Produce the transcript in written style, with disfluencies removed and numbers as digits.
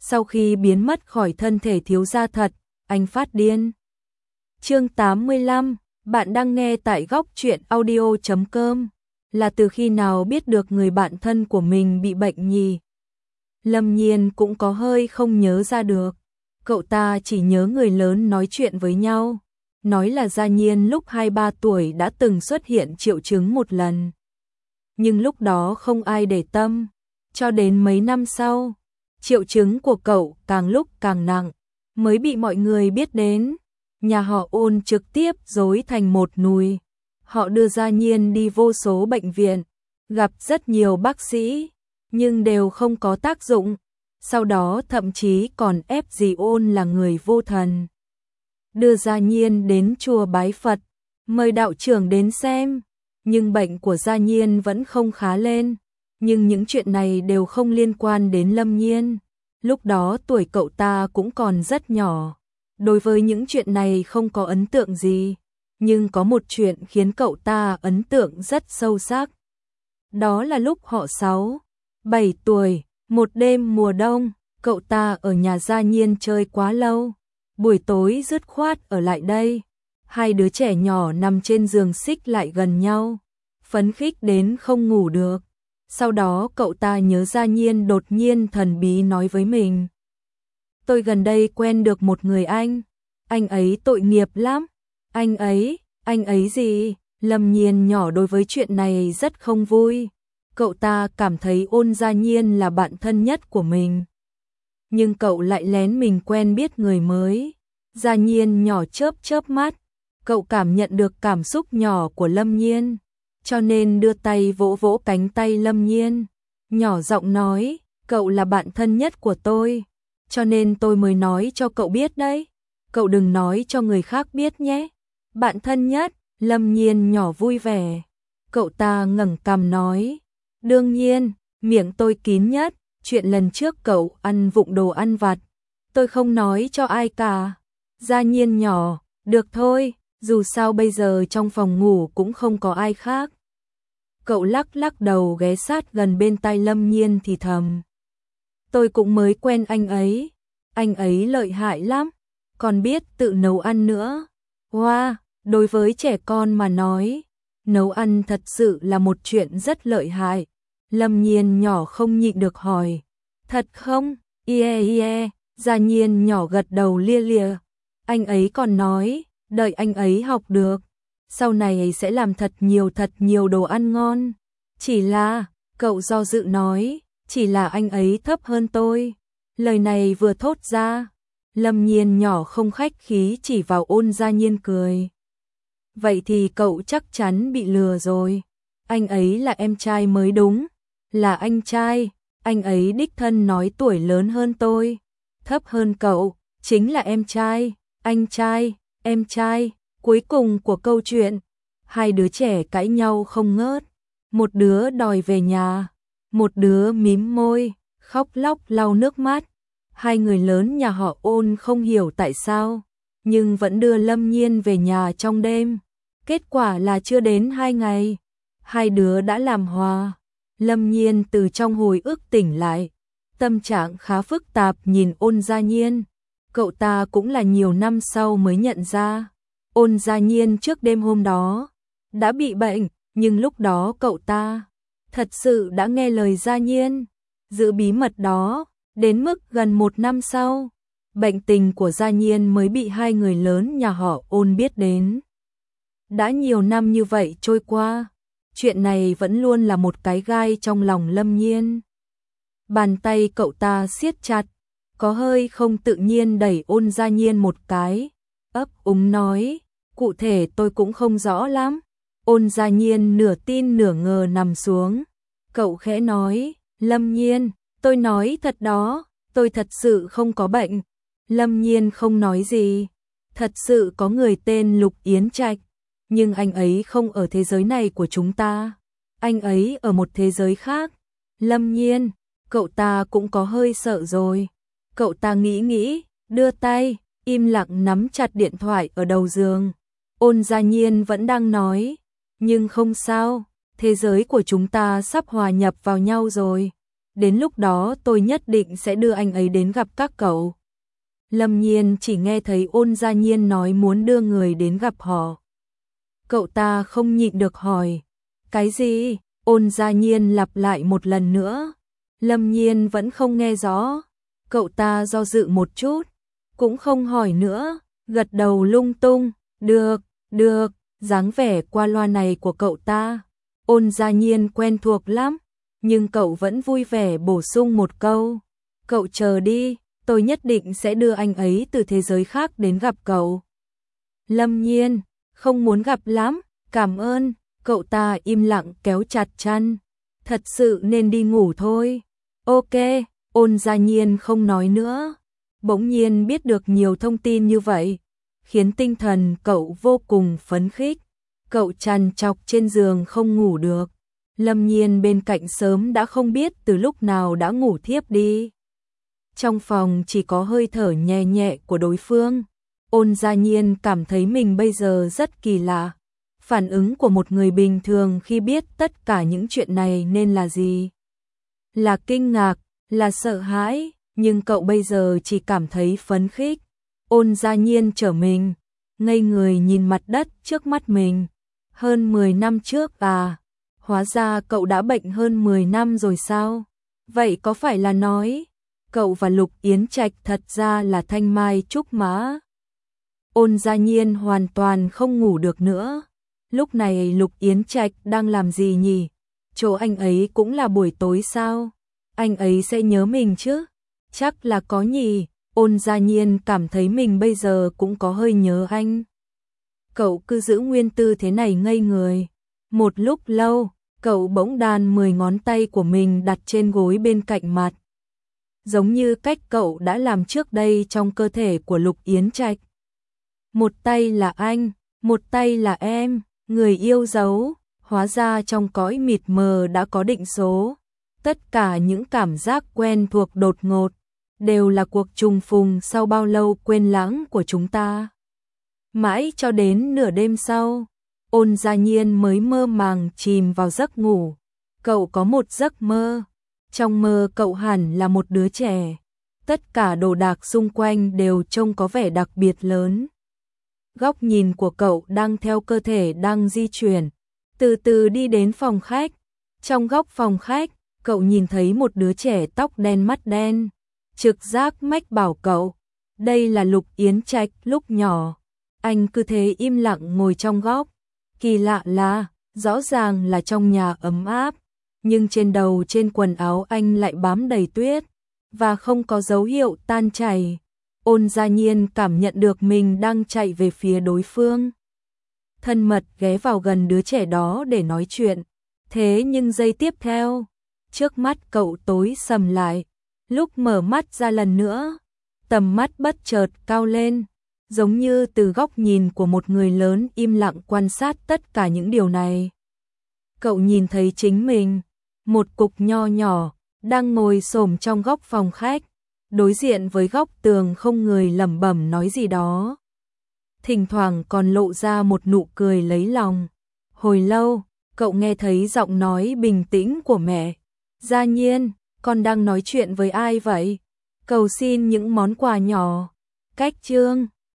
Sau khi biến mất khỏi thân thể thiếu gia thật, anh phát điên. Chương 85, bạn đang nghe tại góc truyện audio.com. Là từ khi nào biết được người bạn thân của mình bị bệnh nhỉ? Lâm Nhiên cũng có hơi không nhớ ra được. Cậu ta chỉ nhớ người lớn nói chuyện với nhau. Nói là Gia Nhiên lúc 2-3 tuổi đã từng xuất hiện triệu chứng một lần. Nhưng lúc đó không ai để tâm. Cho đến mấy năm sau, triệu chứng của cậu càng lúc càng nặng, mới bị mọi người biết đến. Nhà họ Ôn trực tiếp rối thành một nùi. Họ đưa Gia Nhiên đi vô số bệnh viện, gặp rất nhiều bác sĩ, nhưng đều không có tác dụng. Sau đó thậm chí còn ép dì Ôn là người vô thần, đưa Gia Nhiên đến chùa bái Phật, mời đạo trưởng đến xem. Nhưng bệnh của Gia Nhiên vẫn không khá lên. Nhưng những chuyện này đều không liên quan đến Lâm Nhiên. Lúc đó tuổi cậu ta cũng còn rất nhỏ. Đối với những chuyện này không có ấn tượng gì. Nhưng có một chuyện khiến cậu ta ấn tượng rất sâu sắc. Đó là lúc họ 6-7 tuổi, một đêm mùa đông, cậu ta ở nhà Gia Nhiên chơi quá lâu. Buổi tối dứt khoát ở lại đây. Hai đứa trẻ nhỏ nằm trên giường xích lại gần nhau, phấn khích đến không ngủ được. Sau đó cậu ta nhớ Gia Nhiên đột nhiên thần bí nói với mình. Tôi gần đây quen được một người anh ấy tội nghiệp lắm. Anh ấy gì? Lâm Nhiên nhỏ đối với chuyện này rất không vui. Cậu ta cảm thấy Ôn Gia Nhiên là bạn thân nhất của mình. Nhưng cậu lại lén mình quen biết người mới. Gia Nhiên nhỏ chớp chớp mắt. Cậu cảm nhận được cảm xúc nhỏ của Lâm Nhiên, cho nên đưa tay vỗ vỗ cánh tay Lâm Nhiên, nhỏ giọng nói, cậu là bạn thân nhất của tôi, cho nên tôi mới nói cho cậu biết đấy. Cậu đừng nói cho người khác biết nhé. Bạn thân nhất, Lâm Nhiên nhỏ vui vẻ. Cậu ta ngẩng cằm nói, đương nhiên, miệng tôi kín nhất, chuyện lần trước cậu ăn vụng đồ ăn vặt, tôi không nói cho ai cả. Gia Nhiên nhỏ, được thôi. Dù sao bây giờ trong phòng ngủ cũng không có ai khác. Cậu lắc lắc đầu ghé sát gần bên tai Lâm Nhiên thì thầm. Tôi cũng mới quen anh ấy lợi hại lắm, còn biết tự nấu ăn nữa. Wow, đối với trẻ con mà nói, nấu ăn thật sự là một chuyện rất lợi hại. Lâm Nhiên nhỏ không nhịn được hỏi. Thật không? Yeah. Gia Nhiên nhỏ gật đầu lia lịa. Anh ấy còn nói, đợi anh ấy học được, sau này sẽ làm thật nhiều đồ ăn ngon. Chỉ là, cậu do dự nói, chỉ là anh ấy thấp hơn tôi. Lời này vừa thốt ra, Lâm Nhiên nhỏ không khách khí chỉ vào Ôn Gia Nhiên cười. Vậy thì cậu chắc chắn bị lừa rồi. Anh ấy là em trai mới đúng. Là anh trai, anh ấy đích thân nói tuổi lớn hơn tôi. Thấp hơn cậu, chính là em trai, anh trai. Em trai, cuối cùng của câu chuyện, hai đứa trẻ cãi nhau không ngớt, một đứa đòi về nhà, một đứa mím môi, khóc lóc lau nước mắt. Hai người lớn nhà họ Ôn không hiểu tại sao, nhưng vẫn đưa Lâm Nhiên về nhà trong đêm. Kết quả là chưa đến 2 ngày, hai đứa đã làm hòa. Lâm Nhiên từ trong hồi ức tỉnh lại, tâm trạng khá phức tạp nhìn Ôn Gia Nhiên. Cậu ta cũng là nhiều năm sau mới nhận ra, Ôn Gia Nhiên trước đêm hôm đó đã bị bệnh, nhưng lúc đó cậu ta thật sự đã nghe lời Gia Nhiên, giữ bí mật đó, đến mức gần 1 năm sau, bệnh tình của Gia Nhiên mới bị hai người lớn nhà họ Ôn biết đến. Đã nhiều năm như vậy trôi qua, chuyện này vẫn luôn là một cái gai trong lòng Lâm Nhiên. Bàn tay cậu ta siết chặt, có hơi không tự nhiên đẩy Ôn Gia Nhiên một cái, ấp úng nói, cụ thể tôi cũng không rõ lắm. Ôn Gia Nhiên nửa tin nửa ngờ nằm xuống, cậu khẽ nói, Lâm Nhiên, tôi nói thật đó, tôi thật sự không có bệnh. Lâm Nhiên không nói gì, thật sự có người tên Lục Yến Trạch, nhưng anh ấy không ở thế giới này của chúng ta, anh ấy ở một thế giới khác. Lâm Nhiên, cậu ta cũng có hơi sợ rồi. Cậu ta nghĩ, đưa tay, im lặng nắm chặt điện thoại ở đầu giường. Ôn Gia Nhiên vẫn đang nói, nhưng không sao, thế giới của chúng ta sắp hòa nhập vào nhau rồi. đến lúc đó tôi nhất định sẽ đưa anh ấy đến gặp các cậu. Lâm Nhiên chỉ nghe thấy Ôn Gia Nhiên nói muốn đưa người đến gặp họ. Cậu ta không nhịn được hỏi, cái gì? Ôn Gia Nhiên lặp lại một lần nữa. Lâm Nhiên vẫn không nghe rõ. Cậu ta do dự một chút, cũng không hỏi nữa, gật đầu lung tung, được, dáng vẻ qua loa này của cậu ta. Ôn Gia Nhiên quen thuộc lắm, nhưng cậu vẫn vui vẻ bổ sung một câu. Cậu chờ đi, tôi nhất định sẽ đưa anh ấy từ thế giới khác đến gặp cậu. Lâm Nhiên, không muốn gặp lắm, cảm ơn. Cậu ta im lặng kéo chặt chăn. Thật sự nên đi ngủ thôi. Ok, Ôn Gia Nhiên không nói nữa. Bỗng nhiên biết được nhiều thông tin như vậy, khiến tinh thần cậu vô cùng phấn khích. Cậu trằn trọc trên giường không ngủ được. Lâm Nhiên bên cạnh sớm đã không biết từ lúc nào đã ngủ thiếp đi. Trong phòng chỉ có hơi thở nhẹ nhẹ của đối phương. Ôn Gia Nhiên cảm thấy mình bây giờ rất kỳ lạ. Phản ứng của một người bình thường khi biết tất cả những chuyện này nên là gì? Là kinh ngạc, là sợ hãi, nhưng cậu bây giờ chỉ cảm thấy phấn khích. Ôn Gia Nhiên trở mình, ngây người nhìn mặt đất trước mắt mình. Hơn 10 năm trước à? Hóa ra cậu đã bệnh hơn 10 năm rồi sao? Vậy có phải là nói cậu và Lục Yến Trạch thật ra là thanh mai trúc mã? Ôn Gia Nhiên hoàn toàn không ngủ được nữa. Lúc này Lục Yến Trạch đang làm gì nhỉ? Chỗ anh ấy cũng là buổi tối sao? Anh ấy sẽ nhớ mình chứ? Chắc là có nhỉ. Ôn Gia Nhiên cảm thấy mình bây giờ cũng có hơi nhớ anh. Cậu cứ giữ nguyên tư thế này ngây người. Một lúc lâu, cậu bỗng đan 10 ngón tay của mình đặt trên gối bên cạnh mặt. Giống như cách cậu đã làm trước đây trong cơ thể của Lục Yến Trạch. Một tay là anh, một tay là em, người yêu dấu. Hóa ra trong cõi mịt mờ đã có định số. Tất cả những cảm giác quen thuộc đột ngột đều là cuộc trùng phùng sau bao lâu quên lãng của chúng ta. Mãi cho đến nửa đêm sau, Ôn Gia Nhiên mới mơ màng chìm vào giấc ngủ. Cậu có một giấc mơ. Trong mơ cậu hẳn là một đứa trẻ. Tất cả đồ đạc xung quanh đều trông có vẻ đặc biệt lớn. Góc nhìn của cậu đang theo cơ thể đang di chuyển, từ từ đi đến phòng khách. Trong góc phòng khách, cậu nhìn thấy một đứa trẻ tóc đen mắt đen. Trực giác mách bảo cậu, đây là Lục Yến Trạch lúc nhỏ. Anh cứ thế im lặng ngồi trong góc. Kỳ lạ là, rõ ràng là trong nhà ấm áp, nhưng trên đầu trên quần áo anh lại bám đầy tuyết, và không có dấu hiệu tan chảy. Ôn Gia Nhiên cảm nhận được mình đang chạy về phía đối phương. Thân mật ghé vào gần đứa trẻ đó để nói chuyện. Thế nhưng giây tiếp theo, trước mắt cậu tối sầm lại. Lúc mở mắt ra lần nữa, tầm mắt bất chợt cao lên, giống như từ góc nhìn của một người lớn im lặng quan sát tất cả những điều này. Cậu nhìn thấy chính mình, một cục nho nhỏ, đang ngồi xổm trong góc phòng khách, đối diện với góc tường không người lẩm bẩm nói gì đó. Thỉnh thoảng còn lộ ra một nụ cười lấy lòng. Hồi lâu, cậu nghe thấy giọng nói bình tĩnh của mẹ. Gia Nhiên, con đang nói chuyện với ai vậy? Cầu xin những món quà nhỏ. Cách chương